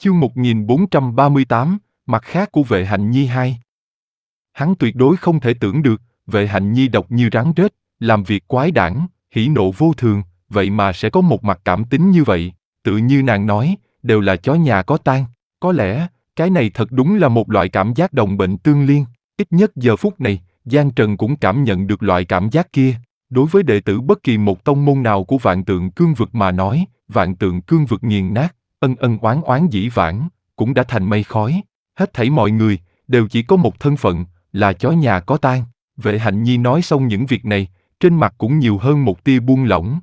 Chương 1438, mặt khác của Vệ Hạnh Nhi 2. Hắn tuyệt đối không thể tưởng được, Vệ Hạnh Nhi độc như rắn rết, làm việc quái đản, hỉ nộ vô thường, vậy mà sẽ có một mặt cảm tính như vậy, tự như nàng nói, đều là chó nhà có tang. Có lẽ, cái này thật đúng là một loại cảm giác đồng bệnh tương liên, ít nhất giờ phút này, Giang Trần cũng cảm nhận được loại cảm giác kia. Đối với đệ tử bất kỳ một tông môn nào của Vạn Tượng Cương Vực mà nói, Vạn Tượng Cương Vực nghiền nát, ân ân oán oán dĩ vãng, cũng đã thành mây khói. Hết thảy mọi người, đều chỉ có một thân phận, là chó nhà có tang. Vệ Hạnh Nhi nói xong những việc này, trên mặt cũng nhiều hơn một tia buông lỏng.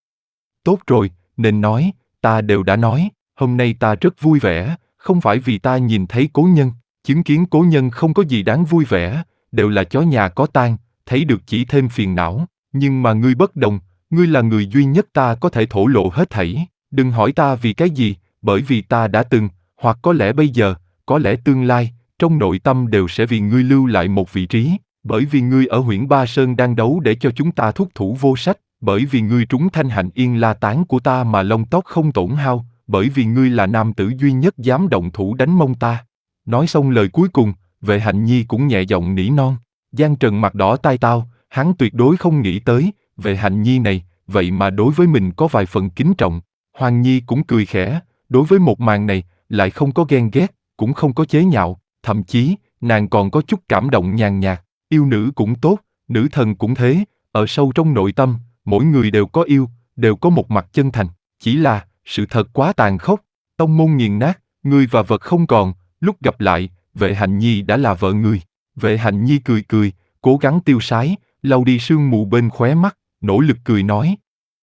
Tốt rồi, nên nói, ta đều đã nói, hôm nay ta rất vui vẻ, không phải vì ta nhìn thấy cố nhân, chứng kiến cố nhân không có gì đáng vui vẻ, đều là chó nhà có tang, thấy được chỉ thêm phiền não, nhưng mà ngươi bất đồng, ngươi là người duy nhất ta có thể thổ lộ hết thảy, đừng hỏi ta vì cái gì, bởi vì ta đã từng, hoặc có lẽ bây giờ, có lẽ tương lai, trong nội tâm đều sẽ vì ngươi lưu lại một vị trí, bởi vì ngươi ở Huyễn Ba Sơn đang đấu để cho chúng ta thúc thủ vô sách, bởi vì ngươi trúng Thanh Hạnh Yên La Tán của ta mà lông tóc không tổn hao, bởi vì ngươi là nam tử duy nhất dám động thủ đánh mông ta. Nói xong lời cuối cùng, Vệ Hạnh Nhi cũng nhẹ giọng nỉ non. Giang Trần mặt đỏ tai tao, hắn tuyệt đối không nghĩ tới, Vệ Hạnh Nhi này, vậy mà đối với mình có vài phần kính trọng. Hoàng Nhi cũng cười khẽ, đối với một màn này, lại không có ghen ghét, cũng không có chế nhạo, thậm chí, nàng còn có chút cảm động nhàn nhạt. Yêu nữ cũng tốt, nữ thần cũng thế, ở sâu trong nội tâm, mỗi người đều có yêu, đều có một mặt chân thành, chỉ là, sự thật quá tàn khốc, tông môn nghiền nát, người và vật không còn, lúc gặp lại, Vệ Hạnh Nhi đã là vợ người. Vệ Hạnh Nhi cười cười, cố gắng tiêu sái, lau đi sương mù bên khóe mắt, nỗ lực cười nói.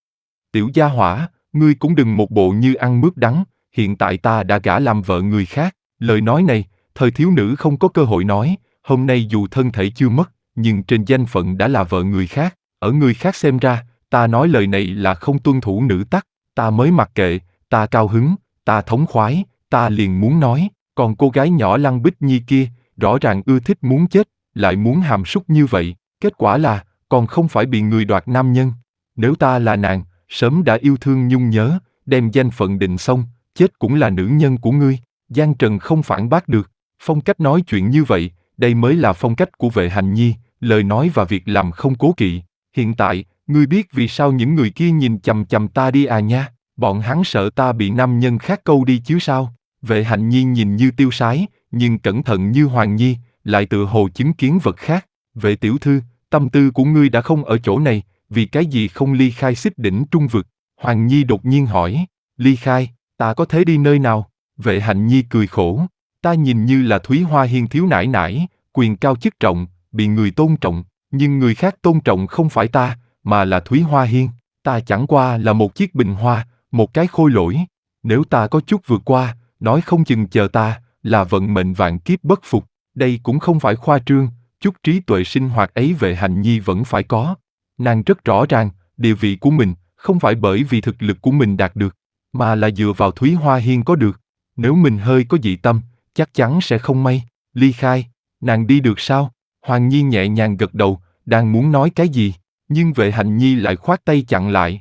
Tiểu gia hỏa, ngươi cũng đừng một bộ như ăn mướp đắng, hiện tại ta đã gả làm vợ người khác. Lời nói này, thời thiếu nữ không có cơ hội nói, hôm nay dù thân thể chưa mất, nhưng trên danh phận đã là vợ người khác. Ở người khác xem ra, ta nói lời này là không tuân thủ nữ tắc, ta mới mặc kệ, ta cao hứng, ta thống khoái, ta liền muốn nói, còn cô gái nhỏ Lăng Bích Nhi kia, rõ ràng ưa thích muốn chết, lại muốn hàm súc như vậy, kết quả là, còn không phải bị người đoạt nam nhân. Nếu ta là nàng, sớm đã yêu thương nhung nhớ, đem danh phận định xong, chết cũng là nữ nhân của ngươi. Giang Trần không phản bác được, phong cách nói chuyện như vậy, đây mới là phong cách của Vệ Hạnh Nhi, lời nói và việc làm không cố kỵ. Hiện tại, ngươi biết vì sao những người kia nhìn chằm chằm ta đi à nha, bọn hắn sợ ta bị nam nhân khác câu đi chứ sao. Vệ Hạnh Nhi nhìn như tiêu sái, nhưng cẩn thận như Hoàng Nhi, lại tựa hồ chứng kiến vật khác. Vệ tiểu thư, tâm tư của ngươi đã không ở chỗ này, vì cái gì không ly khai Xích Đỉnh Trung Vực? Hoàng Nhi đột nhiên hỏi. Ly khai, ta có thể đi nơi nào? Vệ Hạnh Nhi cười khổ. Ta nhìn như là Thúy Hoa Hiên thiếu nải nải, quyền cao chức trọng, bị người tôn trọng, nhưng người khác tôn trọng không phải ta, mà là Thúy Hoa Hiên. Ta chẳng qua là một chiếc bình hoa, một cái khôi lỗi. Nếu ta có chút vượt qua, nói không chừng chờ ta, là vận mệnh vạn kiếp bất phục. Đây cũng không phải khoa trương, chút trí tuệ sinh hoạt ấy Vệ Hạnh Nhi vẫn phải có. Nàng rất rõ ràng, địa vị của mình, không phải bởi vì thực lực của mình đạt được, mà là dựa vào Thúy Hoa Hiên có được. Nếu mình hơi có dị tâm, chắc chắn sẽ không may. Ly khai, nàng đi được sao? Hoàng Nhi nhẹ nhàng gật đầu, đang muốn nói cái gì, nhưng Vệ Hạnh Nhi lại khoát tay chặn lại.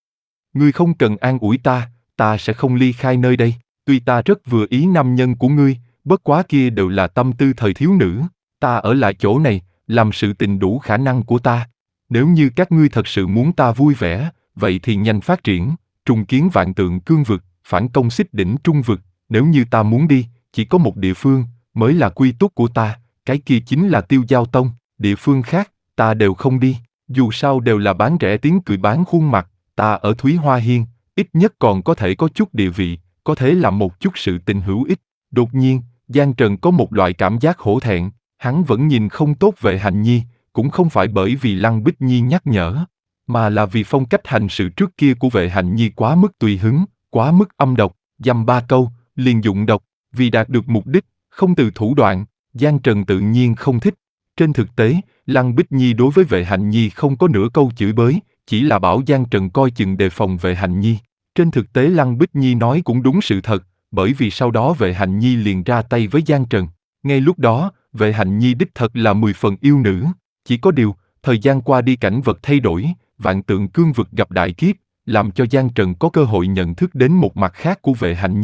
Ngươi không cần an ủi ta sẽ không ly khai nơi đây. Tuy ta rất vừa ý nam nhân của ngươi, bất quá kia đều là tâm tư thời thiếu nữ. Ta ở lại chỗ này, làm sự tình đủ khả năng của ta. Nếu như các ngươi thật sự muốn ta vui vẻ, vậy thì nhanh phát triển, trùng kiến Vạn Tượng Cương Vực, phản công Xích Đỉnh Trung Vực. Nếu như ta muốn đi, chỉ có một địa phương, mới là quy túc của ta, cái kia chính là Tiêu Giao Tông, địa phương khác, ta đều không đi. Dù sao đều là bán rẻ tiếng cười bán khuôn mặt, ta ở Thúy Hoa Hiên, ít nhất còn có thể có chút địa vị, có thể làm một chút sự tình hữu ích. Đột nhiên, Giang Trần có một loại cảm giác hổ thẹn, hắn vẫn nhìn không tốt Vệ Hạnh Nhi, cũng không phải bởi vì Lăng Bích Nhi nhắc nhở, mà là vì phong cách hành sự trước kia của Vệ Hạnh Nhi quá mức tùy hứng, quá mức âm độc, dăm ba câu, liền dụng độc, vì đạt được mục đích, không từ thủ đoạn, Giang Trần tự nhiên không thích. Trên thực tế, Lăng Bích Nhi đối với Vệ Hạnh Nhi không có nửa câu chửi bới, chỉ là bảo Giang Trần coi chừng đề phòng Vệ Hạnh Nhi. Trên thực tế Lăng Bích Nhi nói cũng đúng sự thật, bởi vì sau đó Vệ Hạnh Nhi liền ra tay với Giang Trần. Ngay lúc đó, Vệ Hạnh Nhi đích thật là 10 phần yêu nữ. Chỉ có điều, thời gian qua đi cảnh vật thay đổi, Vạn Tượng Cương Vực gặp đại kiếp, làm cho Giang Trần có cơ hội nhận thức đến một mặt khác của Vệ Hạnh Nhi.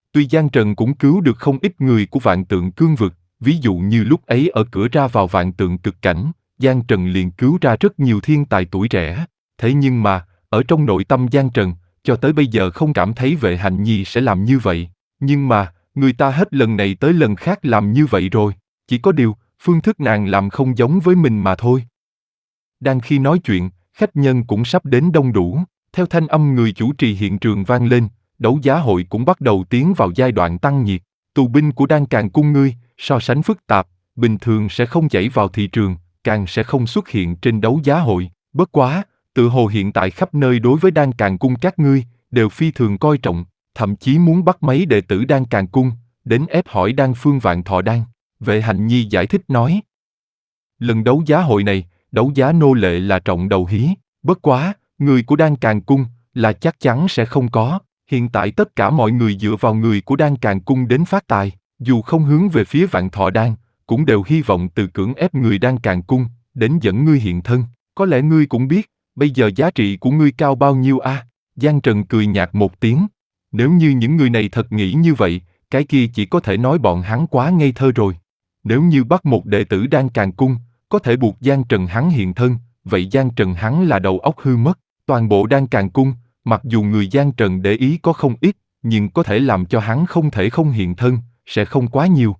Tuy Giang Trần cũng cứu được không ít người của Vạn Tượng Cương Vực, ví dụ như lúc ấy ở cửa ra vào Vạn Tượng Cực Cảnh, Giang Trần liền cứu ra rất nhiều thiên tài tuổi trẻ. Thế nhưng mà, ở trong nội tâm Giang Trần, cho tới bây giờ không cảm thấy Vệ Hạnh Nhi sẽ làm như vậy. Nhưng mà, người ta hết lần này tới lần khác làm như vậy rồi. Chỉ có điều, phương thức nàng làm không giống với mình mà thôi. Đang khi nói chuyện, khách nhân cũng sắp đến đông đủ. Theo thanh âm người chủ trì hiện trường vang lên, đấu giá hội cũng bắt đầu tiến vào giai đoạn tăng nhiệt. Tù binh của Đan Càn Cung ngươi, so sánh phức tạp, bình thường sẽ không chảy vào thị trường, càng sẽ không xuất hiện trên đấu giá hội. Bất quá, tự hồ hiện tại khắp nơi đối với Đan Càn Cung các ngươi, đều phi thường coi trọng, thậm chí muốn bắt mấy đệ tử Đan Càn Cung, đến ép hỏi Đan Phương Vạn Thọ Đan. Vệ Hạnh Nhi giải thích nói. Lần đấu giá hội này, đấu giá nô lệ là trọng đầu hí, bất quá, người của Đan Càn Cung là chắc chắn sẽ không có. Hiện tại tất cả mọi người dựa vào người của Đan Càn Cung đến phát tài, dù không hướng về phía Vạn Thọ Đan, cũng đều hy vọng từ cưỡng ép người Đan Càn Cung, đến dẫn ngươi hiện thân. Có lẽ ngươi cũng biết, bây giờ giá trị của ngươi cao bao nhiêu a? Giang Trần cười nhạt một tiếng. Nếu như những người này thật nghĩ như vậy, cái kia chỉ có thể nói bọn hắn quá ngây thơ rồi. Nếu như bắt một đệ tử Đan Càn Cung, có thể buộc Giang Trần hắn hiện thân, vậy Giang Trần hắn là đầu óc hư mất. Toàn bộ Đan Càn Cung, mặc dù người Giang Trần để ý có không ít, nhưng có thể làm cho hắn không thể không hiện thân, sẽ không quá nhiều.